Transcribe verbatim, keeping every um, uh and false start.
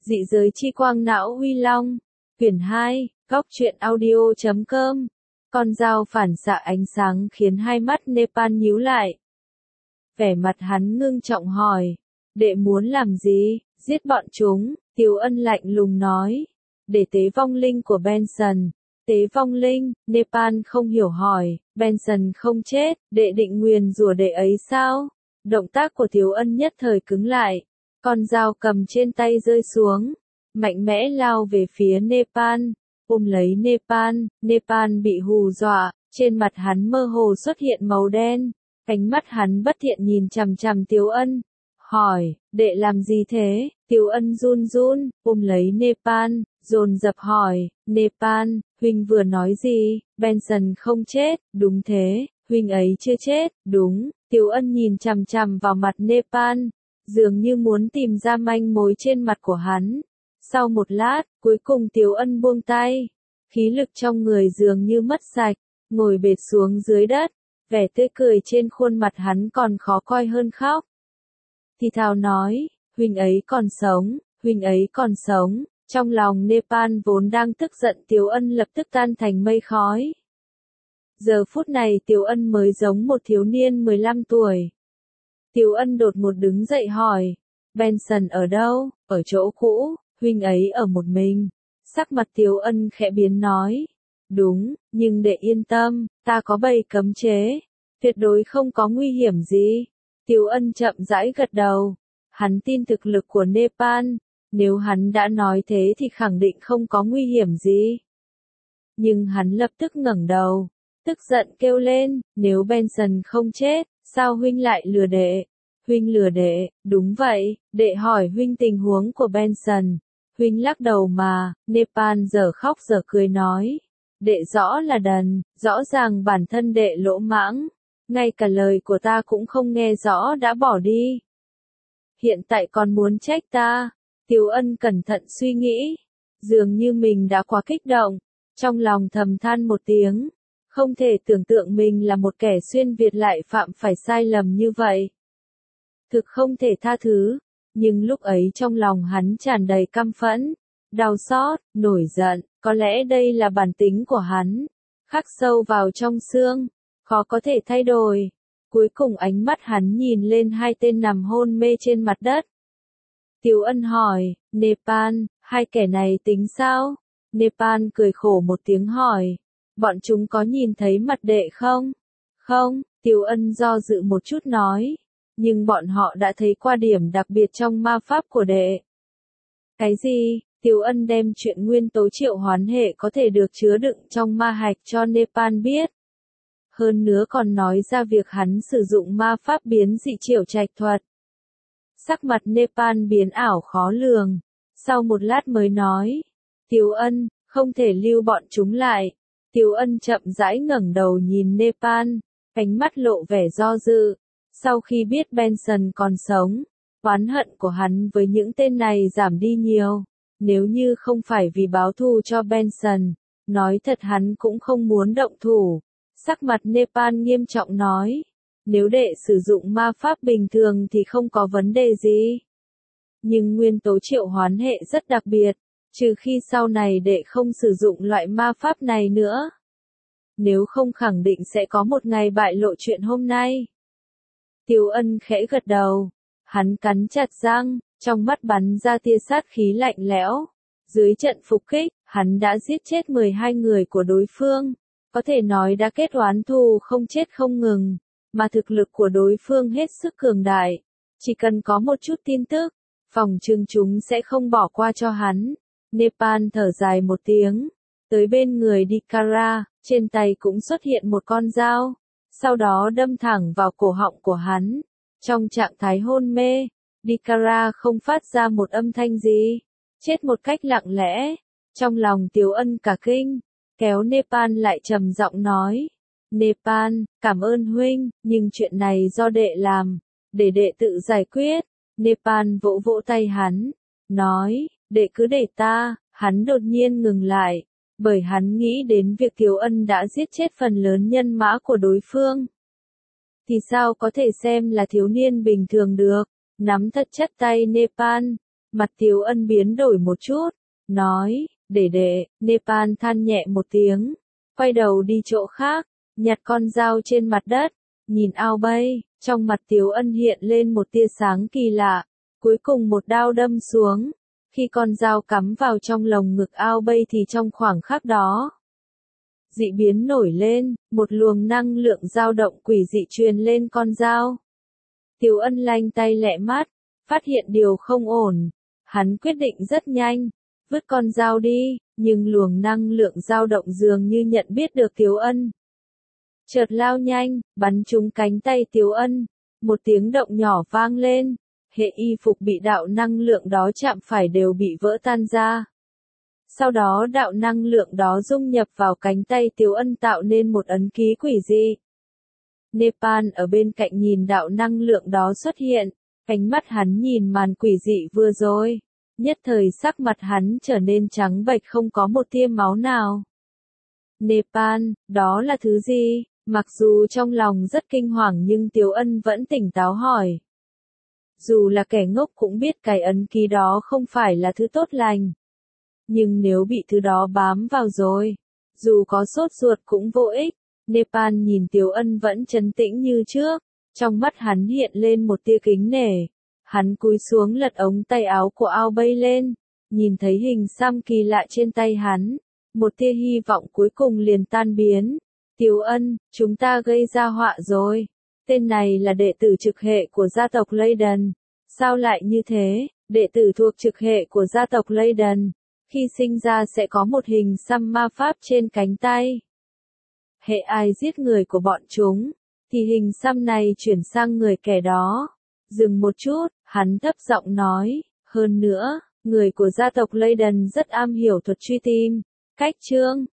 Dị giới chi quang não uy long. Quyển hai, góc truyện audio chấm com. Con dao phản xạ ánh sáng khiến hai mắt Nepal nhíu lại. Vẻ mặt hắn ngưng trọng hỏi. Đệ muốn làm gì? Giết bọn chúng, Tiếu Ân lạnh lùng nói. Để tế vong linh của Benson. Tế vong linh, Nepal không hiểu hỏi. Benson không chết, đệ định nguyền rủa đệ ấy sao? Động tác của Tiếu Ân nhất thời cứng lại. Con dao cầm trên tay rơi xuống. Mạnh mẽ lao về phía Nepal. Ôm lấy Nepal, Nepal bị hù dọa, trên mặt hắn mơ hồ xuất hiện màu đen. Ánh mắt hắn bất thiện nhìn chằm chằm Tiếu Ân. Hỏi, đệ làm gì thế? Tiếu Ân run run, ôm lấy Nepal, dồn dập hỏi, Nepal, huynh vừa nói gì? Benson không chết, đúng thế, huynh ấy chưa chết, đúng. Tiếu Ân nhìn chằm chằm vào mặt Nepal, dường như muốn tìm ra manh mối trên mặt của hắn. Sau một lát, cuối cùng Tiếu Ân buông tay, khí lực trong người dường như mất sạch, ngồi bệt xuống dưới đất, vẻ tươi cười trên khuôn mặt hắn còn khó coi hơn khóc. Thì thào nói, huynh ấy còn sống, huynh ấy còn sống. Trong lòng Nepal vốn đang tức giận Tiếu Ân lập tức tan thành mây khói. Giờ phút này Tiếu Ân mới giống một thiếu niên mười lăm tuổi. Tiếu Ân đột ngột đứng dậy hỏi, Benson ở đâu? Ở chỗ cũ, huynh ấy ở một mình. Sắc mặt Tiếu Ân khẽ biến nói, đúng, nhưng để yên tâm, ta có bầy cấm chế, tuyệt đối không có nguy hiểm gì. Tiếu Ân chậm rãi gật đầu, hắn tin thực lực của Nepal, nếu hắn đã nói thế thì khẳng định không có nguy hiểm gì. Nhưng hắn lập tức ngẩng đầu, tức giận kêu lên, nếu Benson không chết, sao huynh lại lừa đệ? Huynh lừa đệ, đúng vậy, đệ hỏi huynh tình huống của Benson. Huynh lắc đầu mà, Nepal giờ khóc giờ cười nói. Đệ rõ là đần, rõ ràng bản thân đệ lỗ mãng. Ngay cả lời của ta cũng không nghe rõ đã bỏ đi. Hiện tại còn muốn trách ta. Tiếu Ân cẩn thận suy nghĩ. Dường như mình đã quá kích động. Trong lòng thầm than một tiếng. Không thể tưởng tượng mình là một kẻ xuyên Việt lại phạm phải sai lầm như vậy. Thực không thể tha thứ. Nhưng lúc ấy trong lòng hắn tràn đầy căm phẫn, đau xót, nổi giận. Có lẽ đây là bản tính của hắn. Khắc sâu vào trong xương. Khó có thể thay đổi. Cuối cùng ánh mắt hắn nhìn lên hai tên nằm hôn mê trên mặt đất. Tiếu Ân hỏi, Nepal, hai kẻ này tính sao? Nepal cười khổ một tiếng hỏi, bọn chúng có nhìn thấy mặt đệ không? Không, Tiếu Ân do dự một chút nói, nhưng bọn họ đã thấy qua điểm đặc biệt trong ma pháp của đệ. Cái gì? Tiếu Ân đem chuyện nguyên tố triệu hoán hệ có thể được chứa đựng trong ma hạch cho Nepal biết. Hơn nữa còn nói ra việc hắn sử dụng ma pháp biến dị triệu trạch thuật. Sắc mặt Nepal biến ảo khó lường. Sau một lát mới nói. Tiếu Ân, không thể lưu bọn chúng lại. Tiếu Ân chậm rãi ngẩng đầu nhìn Nepal. Ánh mắt lộ vẻ do dự. Sau khi biết Benson còn sống, oán hận của hắn với những tên này giảm đi nhiều. Nếu như không phải vì báo thù cho Benson, nói thật hắn cũng không muốn động thủ. Sắc mặt Nepal nghiêm trọng nói. Nếu đệ sử dụng ma pháp bình thường thì không có vấn đề gì. Nhưng nguyên tố triệu hoán hệ rất đặc biệt, trừ khi sau này đệ không sử dụng loại ma pháp này nữa. Nếu không khẳng định sẽ có một ngày bại lộ chuyện hôm nay. Tiếu Ân khẽ gật đầu. Hắn cắn chặt răng, trong mắt bắn ra tia sát khí lạnh lẽo. Dưới trận phục kích, hắn đã giết chết mười hai người của đối phương. Có thể nói đã kết oán thù không chết không ngừng. Mà thực lực của đối phương hết sức cường đại. Chỉ cần có một chút tin tức, phòng trừng chúng sẽ không bỏ qua cho hắn. Nepal thở dài một tiếng. Tới bên người Dikara, trên tay cũng xuất hiện một con dao. Sau đó đâm thẳng vào cổ họng của hắn. Trong trạng thái hôn mê, Dikara không phát ra một âm thanh gì. Chết một cách lặng lẽ. Trong lòng Tiếu Ân cả kinh, kéo Nepal lại trầm giọng nói. Nepal, cảm ơn huynh, nhưng chuyện này do đệ làm, để đệ tự giải quyết. Nepal vỗ vỗ tay hắn, nói, đệ cứ để ta. Hắn đột nhiên ngừng lại, bởi hắn nghĩ đến việc Tiếu Ân đã giết chết phần lớn nhân mã của đối phương. Thì sao có thể xem là thiếu niên bình thường được, nắm thật chắc tay Nepal, Mặt Tiếu Ân biến đổi một chút, nói, để đệ, Nepal than nhẹ một tiếng, quay đầu đi chỗ khác, nhặt con dao trên mặt đất, nhìn ao bay, trong mặt Tiếu Ân hiện lên một tia sáng kỳ lạ, cuối cùng một đao đâm xuống, khi con dao cắm vào trong lồng ngực ao bay thì trong khoảng khắc đó, dị biến nổi lên, một luồng năng lượng dao động quỷ dị truyền lên con dao. Tiếu Ân lanh tay lẹ mắt, phát hiện điều không ổn, hắn quyết định rất nhanh, vứt con dao đi, nhưng luồng năng lượng dao động dường như nhận biết được Tiếu Ân. Chợt lao nhanh, bắn trúng cánh tay Tiếu Ân, một tiếng động nhỏ vang lên, hệ y phục bị đạo năng lượng đó chạm phải đều bị vỡ tan ra. Sau đó đạo năng lượng đó dung nhập vào cánh tay Tiếu Ân tạo nên một ấn ký quỷ dị. Nepal ở bên cạnh nhìn đạo năng lượng đó xuất hiện, ánh mắt hắn nhìn màn quỷ dị vừa rồi, nhất thời sắc mặt hắn trở nên trắng bệch không có một tia máu nào. Nepal, đó là thứ gì? Mặc dù trong lòng rất kinh hoàng nhưng Tiếu Ân vẫn tỉnh táo hỏi. Dù là kẻ ngốc cũng biết cái ấn ký đó không phải là thứ tốt lành. Nhưng nếu bị thứ đó bám vào rồi, dù có sốt ruột cũng vô ích. Nepal nhìn Tiếu Ân vẫn trấn tĩnh như trước, trong mắt hắn hiện lên một tia kính nể. Hắn cúi xuống lật ống tay áo của ao bay lên, nhìn thấy hình xăm kỳ lạ trên tay hắn, một tia hy vọng cuối cùng liền tan biến. Tiếu Ân, chúng ta gây ra họa rồi. Tên này là đệ tử trực hệ của gia tộc Leyden. Sao lại như thế? Đệ tử thuộc trực hệ của gia tộc Leyden, khi sinh ra sẽ có một hình xăm ma pháp trên cánh tay. Hệ ai giết người của bọn chúng, thì hình xăm này chuyển sang người kẻ đó. Dừng một chút, hắn thấp giọng nói, hơn nữa, người của gia tộc Leyden rất am hiểu thuật truy tìm. Cách chương